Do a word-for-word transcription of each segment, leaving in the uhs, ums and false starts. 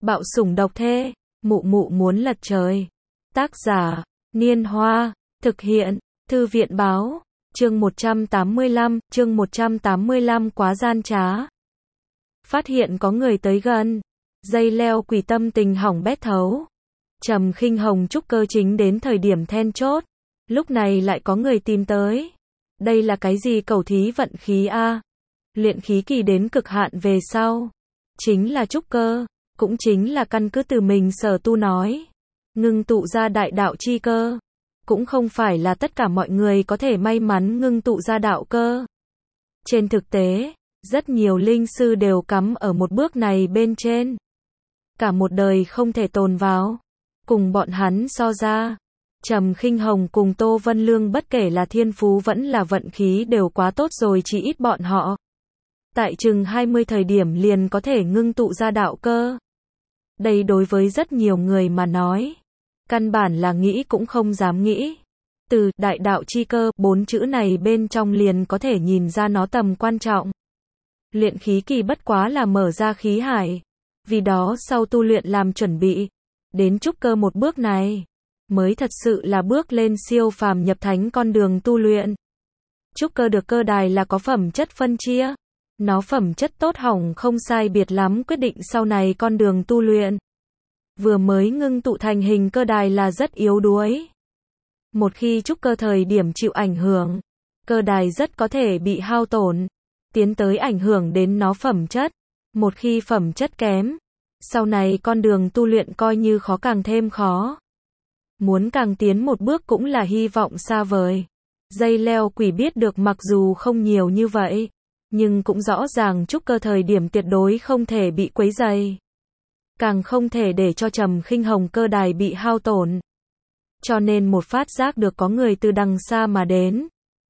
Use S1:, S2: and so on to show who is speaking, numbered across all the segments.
S1: Bạo sủng độc thê, mụ mụ muốn lật trời. Tác giả, Niên Hoa, thực hiện, Thư viện Báo, chương một trăm tám mươi lăm, chương một trăm tám mươi lăm quá gian trá. Phát hiện có người tới gần, dây leo quỷ tâm tình hỏng bét thấu. Trầm Khinh Hồng trúc cơ chính đến thời điểm then chốt, lúc này lại có người tìm tới. Đây là cái gì cẩu thí vận khí a? Luyện khí kỳ đến cực hạn về sau, chính là trúc cơ, cũng chính là căn cứ từ mình sở tu nói, ngưng tụ ra đại đạo chi cơ. Cũng không phải là tất cả mọi người có thể may mắn ngưng tụ ra đạo cơ. Trên thực tế, rất nhiều linh sư đều cắm ở một bước này bên trên. Cả một đời không thể tồn vào. Cùng bọn hắn so ra, Trầm Khinh Hồng cùng Tô Vân Lương bất kể là thiên phú vẫn là vận khí đều quá tốt rồi, chỉ ít bọn họ tại chừng hai mươi thời điểm liền có thể ngưng tụ ra đạo cơ. Đây đối với rất nhiều người mà nói, căn bản là nghĩ cũng không dám nghĩ. Từ đại đạo chi cơ, bốn chữ này bên trong liền có thể nhìn ra nó tầm quan trọng. Luyện khí kỳ bất quá là mở ra khí hải, vì đó sau tu luyện làm chuẩn bị. Đến trúc cơ một bước này, mới thật sự là bước lên siêu phàm nhập thánh con đường tu luyện. Trúc cơ được cơ đài là có phẩm chất phân chia. Nó phẩm chất tốt hỏng không sai biệt lắm quyết định sau này con đường tu luyện. Vừa mới ngưng tụ thành hình cơ đài là rất yếu đuối. Một khi trúc cơ thời điểm chịu ảnh hưởng, cơ đài rất có thể bị hao tổn, tiến tới ảnh hưởng đến nó phẩm chất. Một khi phẩm chất kém, sau này con đường tu luyện coi như khó càng thêm khó. Muốn càng tiến một bước cũng là hy vọng xa vời. Dây leo quỷ biết được mặc dù không nhiều như vậy, nhưng cũng rõ ràng trúc cơ thời điểm tuyệt đối không thể bị quấy rầy. Càng không thể để cho Trầm Khinh Hồng cơ đài bị hao tổn. Cho nên một phát giác được có người từ đằng xa mà đến.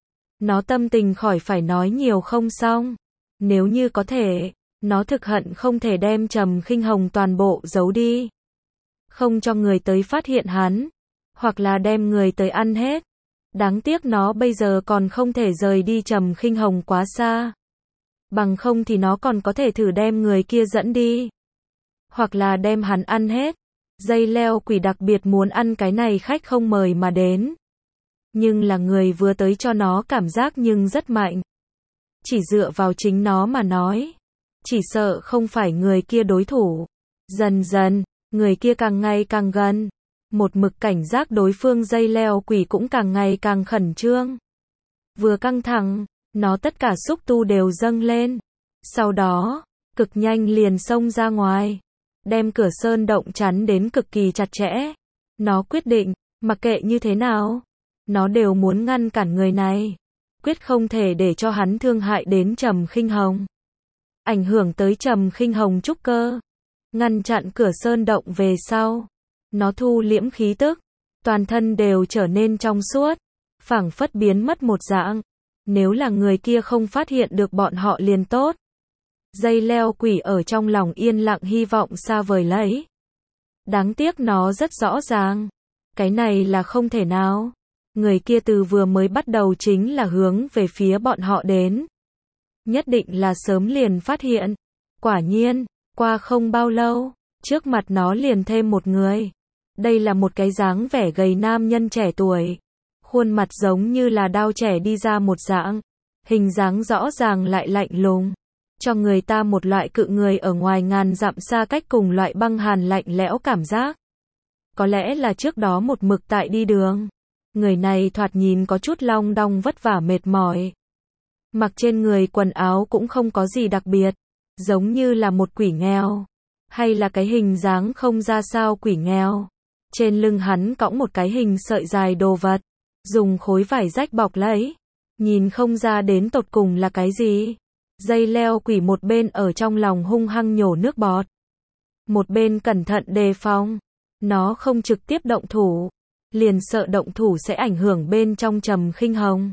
S1: Nó tâm tình khỏi phải nói nhiều không xong. Nếu như có thể, nó thực hận không thể đem Trầm Khinh Hồng toàn bộ giấu đi. Không cho người tới phát hiện hắn. Hoặc là đem người tới ăn hết. Đáng tiếc nó bây giờ còn không thể rời đi Trầm Khinh Hồng quá xa. Bằng không thì nó còn có thể thử đem người kia dẫn đi. Hoặc là đem hắn ăn hết. Dây leo quỷ đặc biệt muốn ăn cái này khách không mời mà đến. Nhưng là người vừa tới cho nó cảm giác nhưng rất mạnh. Chỉ dựa vào chính nó mà nói, chỉ sợ không phải người kia đối thủ. Dần dần, người kia càng ngày càng gần. Một mực cảnh giác đối phương dây leo quỷ cũng càng ngày càng khẩn trương. Vừa căng thẳng, nó tất cả xúc tu đều dâng lên. Sau đó, cực nhanh liền xông ra ngoài. Đem cửa sơn động chắn đến cực kỳ chặt chẽ. Nó quyết định, mặc kệ như thế nào, nó đều muốn ngăn cản người này. Quyết không thể để cho hắn thương hại đến Trầm Khinh Hồng. Ảnh hưởng tới Trầm Khinh Hồng trúc cơ. Ngăn chặn cửa sơn động về sau. Nó thu liễm khí tức. Toàn thân đều trở nên trong suốt. Phảng phất biến mất một dạng. Nếu là người kia không phát hiện được bọn họ liền tốt. Dây leo quỷ ở trong lòng yên lặng hy vọng xa vời lấy. Đáng tiếc nó rất rõ ràng. Cái này là không thể nào. Người kia từ vừa mới bắt đầu chính là hướng về phía bọn họ đến. Nhất định là sớm liền phát hiện. Quả nhiên, qua không bao lâu, trước mặt nó liền thêm một người. Đây là một cái dáng vẻ gầy nam nhân trẻ tuổi. Khuôn mặt giống như là đao trẻ đi ra một dạng. Hình dáng rõ ràng lại lạnh lùng. Cho người ta một loại cự người ở ngoài ngàn dặm xa cách cùng loại băng hàn lạnh lẽo cảm giác. Có lẽ là trước đó một mực tại đi đường. Người này thoạt nhìn có chút long đong vất vả mệt mỏi. Mặc trên người quần áo cũng không có gì đặc biệt. Giống như là một quỷ nghèo. Hay là cái hình dáng không ra sao quỷ nghèo. Trên lưng hắn cõng một cái hình sợi dài đồ vật. Dùng khối vải rách bọc lấy. Nhìn không ra đến tột cùng là cái gì. Dây leo quỷ một bên ở trong lòng hung hăng nhổ nước bọt. Một bên cẩn thận đề phòng. Nó không trực tiếp động thủ. Liền sợ động thủ sẽ ảnh hưởng bên trong Trầm Khinh Hồng.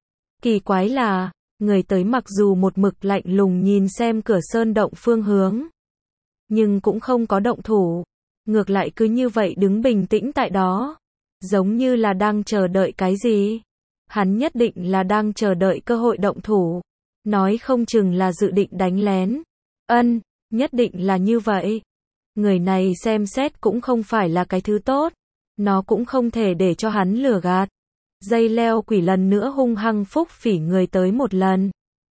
S1: Kỳ quái là, người tới mặc dù một mực lạnh lùng nhìn xem cửa sơn động phương hướng. Nhưng cũng không có động thủ. Ngược lại cứ như vậy đứng bình tĩnh tại đó. Giống như là đang chờ đợi cái gì. Hắn nhất định là đang chờ đợi cơ hội động thủ. Nói không chừng là dự định đánh lén. Ân, nhất định là như vậy. Người này xem xét cũng không phải là cái thứ tốt. Nó cũng không thể để cho hắn lừa gạt. Dây leo quỷ lần nữa hung hăng phúc phỉ người tới một lần.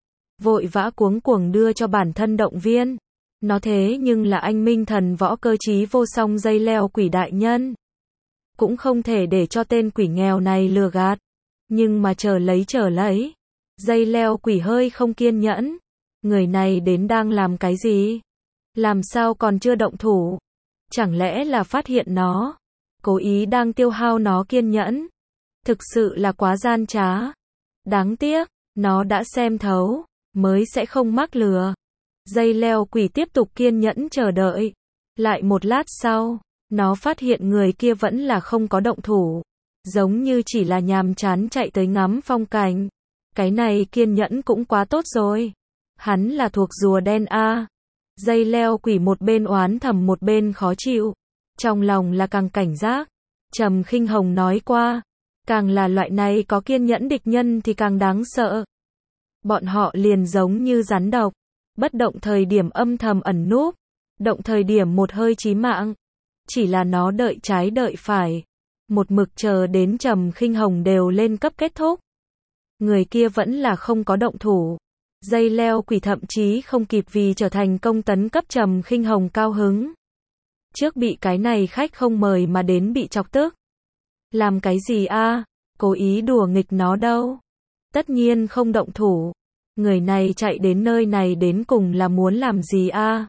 S1: Vội vã cuống cuồng đưa cho bản thân động viên. Nó thế nhưng là anh minh thần võ cơ trí vô song dây leo quỷ đại nhân. Cũng không thể để cho tên quỷ nghèo này lừa gạt. Nhưng mà chờ lấy chờ lấy. Dây leo quỷ hơi không kiên nhẫn. Người này đến đang làm cái gì? Làm sao còn chưa động thủ? Chẳng lẽ là phát hiện nó? Cố ý đang tiêu hao nó kiên nhẫn? Thực sự là quá gian trá. Đáng tiếc, nó đã xem thấu, mới sẽ không mắc lừa. Dây leo quỷ tiếp tục kiên nhẫn chờ đợi. Lại một lát sau, nó phát hiện người kia vẫn là không có động thủ. Giống như chỉ là nhàm chán chạy tới ngắm phong cảnh. Cái này kiên nhẫn cũng quá tốt rồi. Hắn là thuộc rùa đen a. Dây leo quỷ một bên oán thầm một bên khó chịu. Trong lòng là càng cảnh giác. Trầm Khinh Hồng nói qua. Càng là loại này có kiên nhẫn địch nhân thì càng đáng sợ. Bọn họ liền giống như rắn độc. Bất động thời điểm âm thầm ẩn núp. Động thời điểm một hơi chí mạng. Chỉ là nó đợi trái đợi phải. Một mực chờ đến Trầm Khinh Hồng đều lên cấp kết thúc. Người kia vẫn là không có động thủ. Dây leo quỷ thậm chí không kịp vì trở thành công tấn cấp Trầm Khinh Hồng cao hứng. Trước bị cái này khách không mời mà đến bị chọc tức. Làm cái gì a? Cố ý đùa nghịch nó đâu. Tất nhiên không động thủ. Người này chạy đến nơi này đến cùng là muốn làm gì a?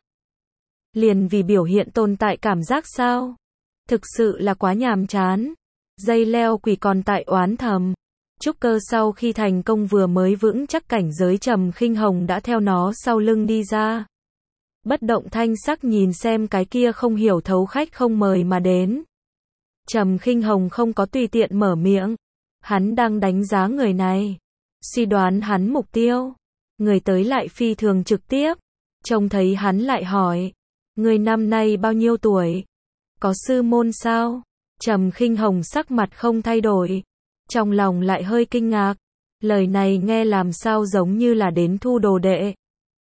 S1: Liền vì biểu hiện tồn tại cảm giác sao? Thực sự là quá nhàm chán. Dây leo quỷ còn tại oán thầm. Trúc Cơ sau khi thành công vừa mới vững chắc cảnh giới Trầm Khinh Hồng đã theo nó sau lưng đi ra. Bất động thanh sắc nhìn xem cái kia không hiểu thấu khách không mời mà đến. Trầm Khinh Hồng không có tùy tiện mở miệng. Hắn đang đánh giá người này. Suy đoán hắn mục tiêu. Người tới lại phi thường trực tiếp. Trông thấy hắn lại hỏi. Người năm nay bao nhiêu tuổi? Có sư môn sao? Trầm Khinh Hồng sắc mặt không thay đổi. Trong lòng lại hơi kinh ngạc. Lời này nghe làm sao giống như là đến thu đồ đệ.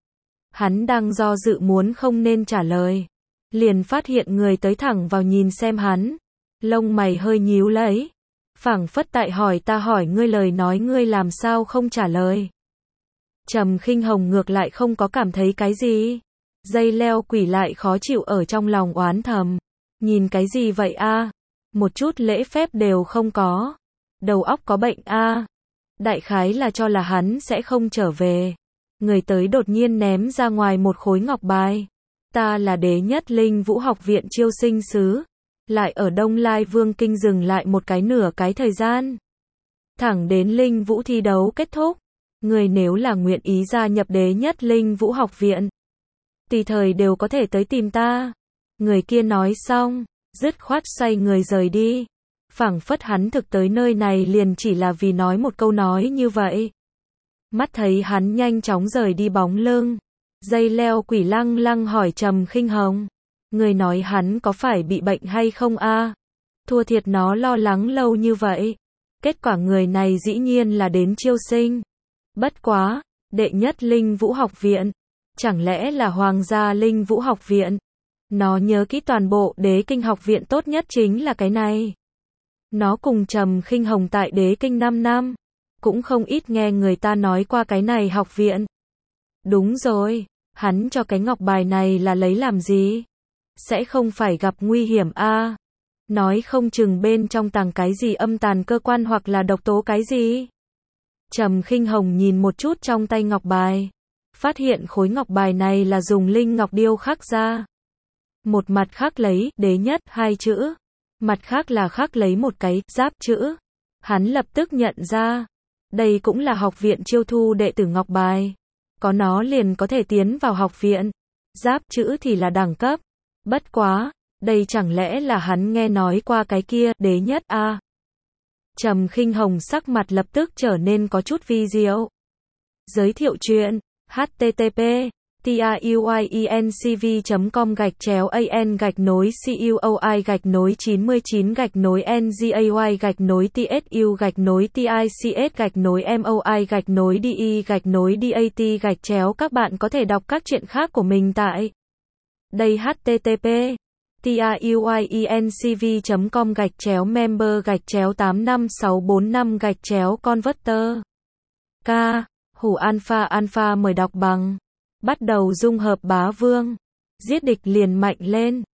S1: Hắn đang do dự muốn không nên trả lời. Liền phát hiện người tới thẳng vào nhìn xem hắn. Lông mày hơi nhíu lấy. Phảng phất tại hỏi ta hỏi ngươi lời nói ngươi làm sao không trả lời. Trầm Khinh Hồng ngược lại không có cảm thấy cái gì. Dây leo quỷ lại khó chịu ở trong lòng oán thầm. Nhìn cái gì vậy a? Một chút lễ phép đều không có. Đầu óc có bệnh a. Đại khái là cho là hắn sẽ không trở về. Người tới đột nhiên ném ra ngoài một khối ngọc bài. Ta là Đế Nhất Linh Vũ Học Viện chiêu sinh sứ. Lại ở Đông Lai Vương Kinh dừng lại một cái nửa cái thời gian. Thẳng đến Linh Vũ thi đấu kết thúc. Người nếu là nguyện ý gia nhập Đế Nhất Linh Vũ Học Viện. Tùy thời đều có thể tới tìm ta. Người kia nói xong, dứt khoát xoay người rời đi. Phảng phất hắn thực tới nơi này liền chỉ là vì nói một câu nói như vậy. Mắt thấy hắn nhanh chóng rời đi bóng lưng. Dây leo quỷ lăng lăng hỏi Trầm Khinh Hồng. Người nói hắn có phải bị bệnh hay không a? Thua thiệt nó lo lắng lâu như vậy. Kết quả người này dĩ nhiên là đến chiêu sinh. Bất quá, Đệ Nhất Linh Vũ Học Viện. Chẳng lẽ là Hoàng gia Linh Vũ Học Viện? Nó nhớ kỹ toàn bộ Đế Kinh Học Viện tốt nhất chính là cái này. Nó cùng Trầm Khinh Hồng tại Đế Kinh năm năm. Cũng không ít nghe người ta nói qua cái này học viện. Đúng rồi, hắn cho cái ngọc bài này là lấy làm gì? Sẽ không phải gặp nguy hiểm a? Nói không chừng bên trong tàng cái gì âm tàn cơ quan hoặc là độc tố cái gì? Trầm Khinh Hồng nhìn một chút trong tay ngọc bài. Phát hiện khối ngọc bài này là dùng linh ngọc điêu khắc ra. Một mặt khắc lấy Đế Nhất hai chữ. Mặt khác là khắc lấy một cái giáp chữ. Hắn lập tức nhận ra. Đây cũng là học viện chiêu thu đệ tử ngọc bài. Có nó liền có thể tiến vào học viện. Giáp chữ thì là đẳng cấp. Bất quá, đây chẳng lẽ là hắn nghe nói qua cái kia Đế Nhất a? À? Trầm Khinh Hồng sắc mặt lập tức trở nên có chút vi diệu. Giới thiệu chuyện http tauincv chấm com gạch chéo an gạch nối cuoi gạch nối chín mươi chín gạch nối ngay gạch nối tsu gạch nối tics gạch nối moi gạch nối de gạch nối dat gạch chéo. Các bạn có thể đọc các chuyện khác của mình tại đây http tuyinc chấm com gạch chéo member gạch chéo tám năm sáu bốn năm gạch chéo converter. K. Hủ alpha alpha mời đọc bằng. Bắt đầu dung hợp bá vương. Giết địch liền mạnh lên.